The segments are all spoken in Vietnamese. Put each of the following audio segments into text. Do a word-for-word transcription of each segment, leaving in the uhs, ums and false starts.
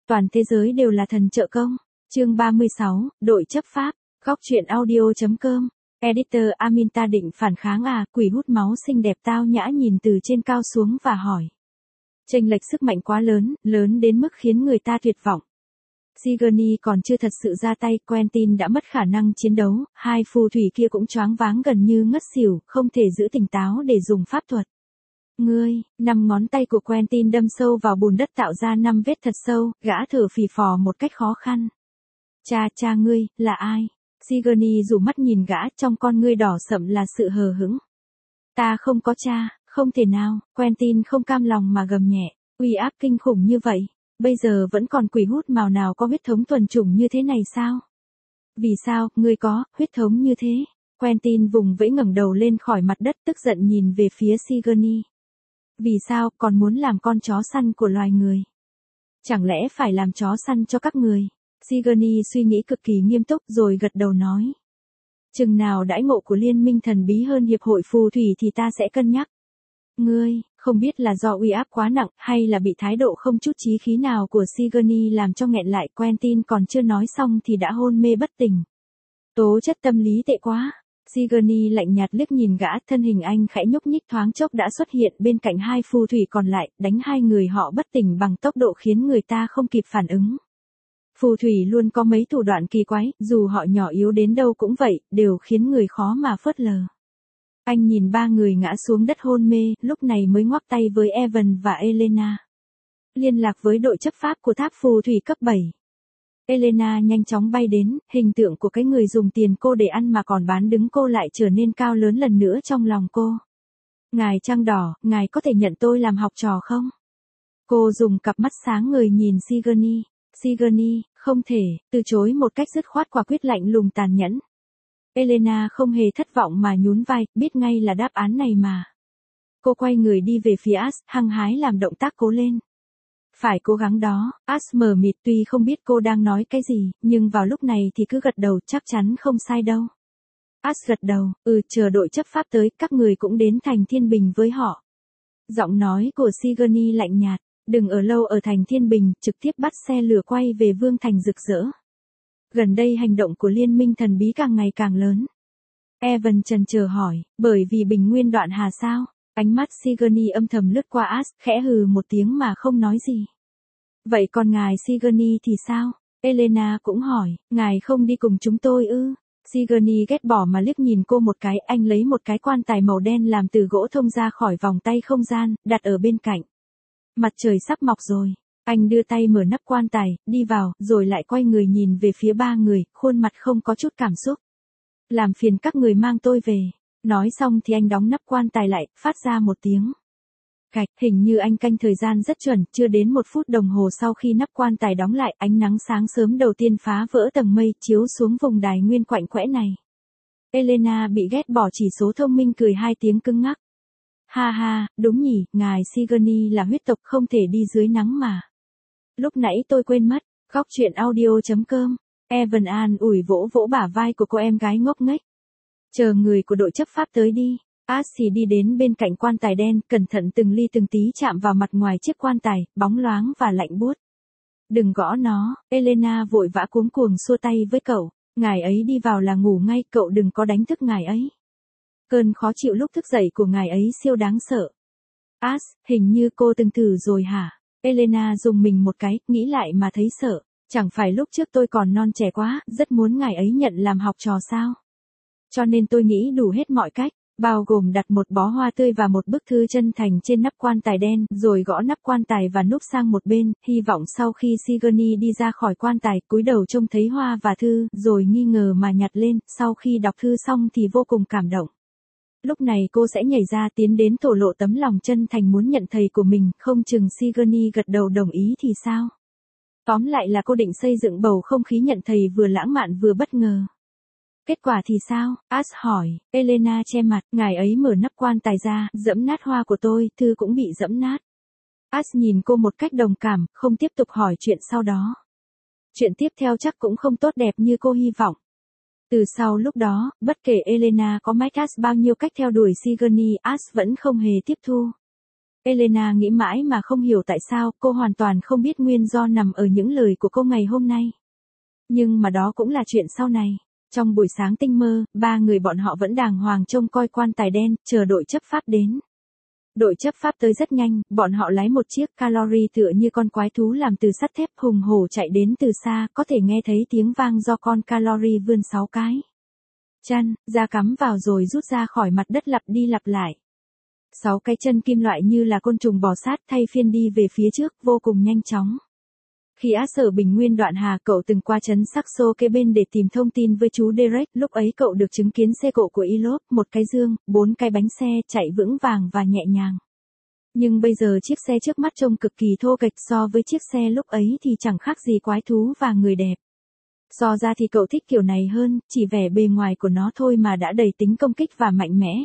Toàn thế giới đều là thần trợ công. Chương ba mươi sáu, đội chấp pháp. Góc truyện audio.com. Editor Aminta định phản kháng à, quỷ hút máu xinh đẹp tao nhã nhìn từ trên cao xuống và hỏi. Chênh lệch sức mạnh quá lớn, lớn đến mức khiến người ta tuyệt vọng. Sigourney còn chưa thật sự ra tay, Quentin đã mất khả năng chiến đấu, hai phù thủy kia cũng choáng váng gần như ngất xỉu, không thể giữ tỉnh táo để dùng pháp thuật. Ngươi, năm ngón tay của Quentin đâm sâu vào bùn đất tạo ra năm vết thật sâu, gã thở phì phò một cách khó khăn. Cha cha ngươi, là ai? Sigourney rủ mắt nhìn gã, trong con ngươi đỏ sậm là sự hờ hững. Ta không có cha, không thể nào, Quentin không cam lòng mà gầm nhẹ, uy áp kinh khủng như vậy, bây giờ vẫn còn quỷ hút màu nào có huyết thống thuần chủng như thế này sao? Vì sao, ngươi có, huyết thống như thế? Quentin vùng vẫy ngẩng đầu lên khỏi mặt đất tức giận nhìn về phía Sigourney. Vì sao, còn muốn làm con chó săn của loài người? Chẳng lẽ phải làm chó săn cho các người? Sigourney suy nghĩ cực kỳ nghiêm túc rồi gật đầu nói. Chừng nào đãi ngộ của liên minh thần bí hơn hiệp hội phù thủy thì ta sẽ cân nhắc. Ngươi, không biết là do uy áp quá nặng hay là bị thái độ không chút chí khí nào của Sigourney làm cho nghẹn lại. Quentin còn chưa nói xong thì đã hôn mê bất tỉnh. Tố chất tâm lý tệ quá. Sigourney lạnh nhạt liếc nhìn gã, thân hình anh khẽ nhúc nhích thoáng chốc đã xuất hiện bên cạnh hai phù thủy còn lại, đánh hai người họ bất tỉnh bằng tốc độ khiến người ta không kịp phản ứng. Phù thủy luôn có mấy thủ đoạn kỳ quái, dù họ nhỏ yếu đến đâu cũng vậy, đều khiến người khó mà phớt lờ. Anh nhìn ba người ngã xuống đất hôn mê, lúc này mới ngoắc tay với Evan và Elena. Liên lạc với đội chấp pháp của tháp phù thủy cấp bảy. Elena nhanh chóng bay đến, hình tượng của cái người dùng tiền cô để ăn mà còn bán đứng cô lại trở nên cao lớn lần nữa trong lòng cô. Ngài Trăng Đỏ, ngài có thể nhận tôi làm học trò không? Cô dùng cặp mắt sáng ngời nhìn Sigourney. Sigourney, không thể, từ chối một cách dứt khoát quả quyết lạnh lùng tàn nhẫn. Elena không hề thất vọng mà nhún vai, biết ngay là đáp án này mà. Cô quay người đi về phía Ash, hăng hái làm động tác cố lên. Phải cố gắng đó, Ash mờ mịt tuy không biết cô đang nói cái gì, nhưng vào lúc này thì cứ gật đầu chắc chắn không sai đâu. Ash gật đầu, ừ chờ đội chấp pháp tới, các người cũng đến thành Thiên Bình với họ. Giọng nói của Sigourney lạnh nhạt, đừng ở lâu ở thành Thiên Bình, trực tiếp bắt xe lửa quay về Vương Thành rực rỡ. Gần đây hành động của liên minh thần bí càng ngày càng lớn. Evan chần chờ hỏi, bởi vì bình nguyên đoạn hà sao? Ánh mắt Sigourney âm thầm lướt qua Ash, khẽ hừ một tiếng mà không nói gì. Vậy còn ngài Sigourney thì sao? Elena cũng hỏi, ngài không đi cùng chúng tôi ư? Sigourney ghét bỏ mà liếc nhìn cô một cái, anh lấy một cái quan tài màu đen làm từ gỗ thông ra khỏi vòng tay không gian, đặt ở bên cạnh. Mặt trời sắp mọc rồi. Anh đưa tay mở nắp quan tài, đi vào, rồi lại quay người nhìn về phía ba người, khuôn mặt không có chút cảm xúc. Làm phiền các người mang tôi về. Nói xong thì anh đóng nắp quan tài lại, phát ra một tiếng. Cạch, hình như anh canh thời gian rất chuẩn, chưa đến một phút đồng hồ sau khi nắp quan tài đóng lại, ánh nắng sáng sớm đầu tiên phá vỡ tầng mây, chiếu xuống vùng đài nguyên quạnh quẽ này. Elena bị ghét bỏ chỉ số thông minh cười hai tiếng cứng ngắc. Ha ha, đúng nhỉ, ngài Sigourney là huyết tộc không thể đi dưới nắng mà. Lúc nãy tôi quên mất, góc truyện audio.com. Evan an ủi vỗ vỗ bả vai của cô em gái ngốc nghếch. Chờ người của đội chấp pháp tới đi. Ash thì đi đến bên cạnh quan tài đen, cẩn thận từng ly từng tí chạm vào mặt ngoài chiếc quan tài, bóng loáng và lạnh buốt. Đừng gõ nó, Elena vội vã cuống cuồng xua tay với cậu. Ngài ấy đi vào là ngủ ngay, cậu đừng có đánh thức ngài ấy. Cơn khó chịu lúc thức dậy của ngài ấy siêu đáng sợ. Ash, hình như cô từng thử rồi hả? Elena dùng mình một cái, nghĩ lại mà thấy sợ. Chẳng phải lúc trước tôi còn non trẻ quá, rất muốn ngài ấy nhận làm học trò sao? Cho nên tôi nghĩ đủ hết mọi cách, bao gồm đặt một bó hoa tươi và một bức thư chân thành trên nắp quan tài đen, rồi gõ nắp quan tài và núp sang một bên, hy vọng sau khi Sigourney đi ra khỏi quan tài, cúi đầu trông thấy hoa và thư, rồi nghi ngờ mà nhặt lên, sau khi đọc thư xong thì vô cùng cảm động. Lúc này cô sẽ nhảy ra tiến đến thổ lộ tấm lòng chân thành muốn nhận thầy của mình, không chừng Sigourney gật đầu đồng ý thì sao? Tóm lại là cô định xây dựng bầu không khí nhận thầy vừa lãng mạn vừa bất ngờ. Kết quả thì sao? Ash hỏi. Elena che mặt, ngài ấy mở nắp quan tài ra, dẫm nát hoa của tôi, thư cũng bị dẫm nát. Ash nhìn cô một cách đồng cảm, không tiếp tục hỏi chuyện sau đó. Chuyện tiếp theo chắc cũng không tốt đẹp như cô hy vọng. Từ sau lúc đó, bất kể Elena có mách Ash bao nhiêu cách theo đuổi Sigourney, Ash vẫn không hề tiếp thu. Elena nghĩ mãi mà không hiểu tại sao, cô hoàn toàn không biết nguyên do nằm ở những lời của cô ngày hôm nay. Nhưng mà đó cũng là chuyện sau này. Trong buổi sáng tinh mơ, ba người bọn họ vẫn đàng hoàng trông coi quan tài đen, chờ đội chấp pháp đến. Đội chấp pháp tới rất nhanh, bọn họ lái một chiếc Calori tựa như con quái thú làm từ sắt thép hùng hổ chạy đến từ xa, có thể nghe thấy tiếng vang do con Calori vươn sáu cái chân ra cắm vào rồi rút ra khỏi mặt đất lặp đi lặp lại. Sáu cái chân kim loại như là côn trùng bò sát thay phiên đi về phía trước vô cùng nhanh chóng. Khi Ash ở Bình Nguyên Đoạn Hà, cậu từng qua trấn Saxo kế bên để tìm thông tin với chú Derek, lúc ấy cậu được chứng kiến xe cộ của Ilop, một cái dương, bốn cái bánh xe chạy vững vàng và nhẹ nhàng. Nhưng bây giờ chiếc xe trước mắt trông cực kỳ thô kệch, so với chiếc xe lúc ấy thì chẳng khác gì quái thú và người đẹp. So ra thì cậu thích kiểu này hơn, chỉ vẻ bề ngoài của nó thôi mà đã đầy tính công kích và mạnh mẽ.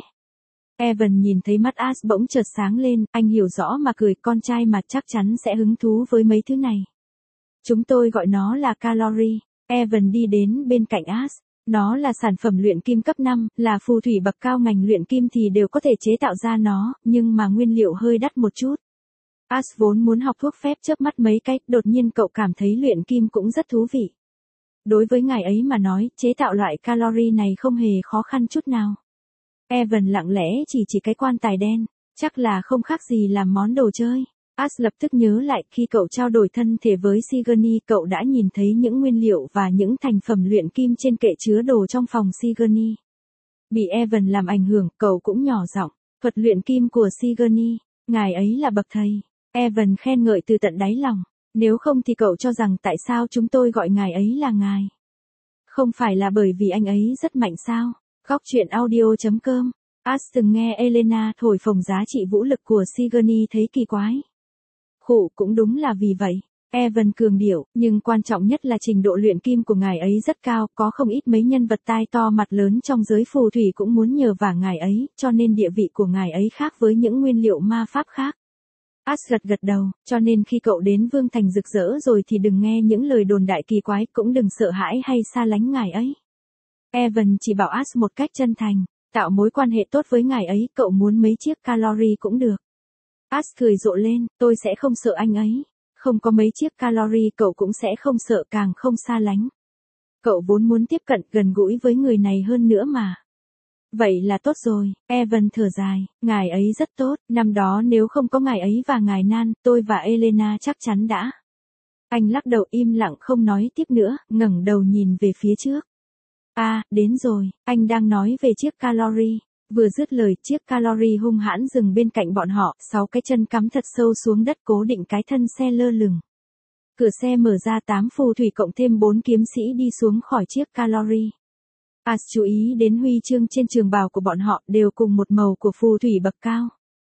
Evan nhìn thấy mắt Ash bỗng chợt sáng lên, anh hiểu rõ mà cười, con trai mà chắc chắn sẽ hứng thú với mấy thứ này. Chúng tôi gọi nó là Calori. Evan đi đến bên cạnh Ash. Nó là sản phẩm luyện kim cấp năm, là phù thủy bậc cao, ngành luyện kim thì đều có thể chế tạo ra nó, nhưng mà nguyên liệu hơi đắt một chút. Ash vốn muốn học thuốc phép chớp mắt mấy cách, đột nhiên cậu cảm thấy luyện kim cũng rất thú vị. Đối với ngài ấy mà nói, chế tạo loại Calori này không hề khó khăn chút nào. Evan lặng lẽ chỉ chỉ cái quan tài đen, chắc là không khác gì làm món đồ chơi. Ash lập tức nhớ lại khi cậu trao đổi thân thể với Sigourney, cậu đã nhìn thấy những nguyên liệu và những thành phẩm luyện kim trên kệ chứa đồ trong phòng Sigourney. Bị Evan làm ảnh hưởng, cậu cũng nhỏ giọng, thuật luyện kim của Sigourney, ngài ấy là bậc thầy. Evan khen ngợi từ tận đáy lòng, nếu không thì cậu cho rằng tại sao chúng tôi gọi ngài ấy là ngài? Không phải là bởi vì anh ấy rất mạnh sao? Góc truyện audio chấm com. Ash từng nghe Elena thổi phồng giá trị vũ lực của Sigourney thấy kỳ quái. Khụ, cũng đúng là vì vậy. Evan cường điệu, nhưng quan trọng nhất là trình độ luyện kim của ngài ấy rất cao, có không ít mấy nhân vật tai to mặt lớn trong giới phù thủy cũng muốn nhờ vả ngài ấy, cho nên địa vị của ngài ấy khác với những nguyên liệu ma pháp khác. Ash gật gật đầu, cho nên khi cậu đến Vương Thành rực rỡ rồi thì đừng nghe những lời đồn đại kỳ quái, cũng đừng sợ hãi hay xa lánh ngài ấy. Evan chỉ bảo Ash một cách chân thành, tạo mối quan hệ tốt với ngài ấy, cậu muốn mấy chiếc Calori cũng được. Ash cười rộ lên, tôi sẽ không sợ anh ấy. Không có mấy chiếc Calori cậu cũng sẽ không sợ, càng không xa lánh. Cậu vốn muốn tiếp cận gần gũi với người này hơn nữa mà. Vậy là tốt rồi, Evan thở dài, ngài ấy rất tốt, năm đó nếu không có ngài ấy và ngài Nan, tôi và Elena chắc chắn đã. Anh lắc đầu im lặng không nói tiếp nữa, ngẩng đầu nhìn về phía trước. À, đến rồi, anh đang nói về chiếc Calori. Vừa dứt lời, chiếc Calori hung hãn dừng bên cạnh bọn họ, sáu cái chân cắm thật sâu xuống đất cố định cái thân xe lơ lửng. Cửa xe mở ra, tám phù thủy cộng thêm bốn kiếm sĩ đi xuống khỏi chiếc Calori. Ash chú ý đến huy chương trên trường bào của bọn họ đều cùng một màu của phù thủy bậc cao.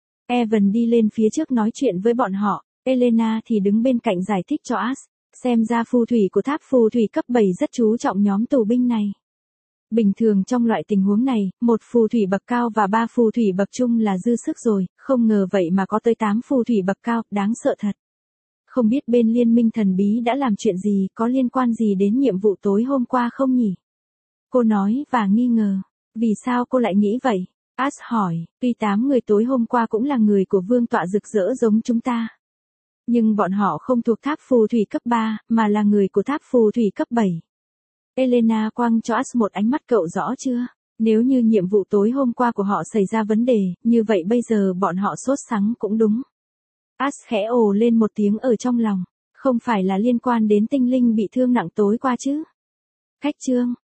Evan đi lên phía trước nói chuyện với bọn họ, Elena thì đứng bên cạnh giải thích cho Ash, xem ra phù thủy của tháp phù thủy cấp bảy rất chú trọng nhóm tù binh này. Bình thường trong loại tình huống này, một phù thủy bậc cao và ba phù thủy bậc trung là dư sức rồi, không ngờ vậy mà có tới tám phù thủy bậc cao, đáng sợ thật. Không biết bên liên minh thần bí đã làm chuyện gì, có liên quan gì đến nhiệm vụ tối hôm qua không nhỉ? Cô nói và nghi ngờ. Vì sao cô lại nghĩ vậy? Ash hỏi, tuy tám người tối hôm qua cũng là người của vương tọa rực rỡ giống chúng ta. Nhưng bọn họ không thuộc tháp phù thủy cấp ba, mà là người của tháp phù thủy cấp bảy. Elena quăng cho Ash một ánh mắt, cậu rõ chưa? Nếu như nhiệm vụ tối hôm qua của họ xảy ra vấn đề, như vậy bây giờ bọn họ sốt sắng cũng đúng. Ash khẽ ồ lên một tiếng ở trong lòng. Không phải là liên quan đến tinh linh bị thương nặng tối qua chứ? Cách chương.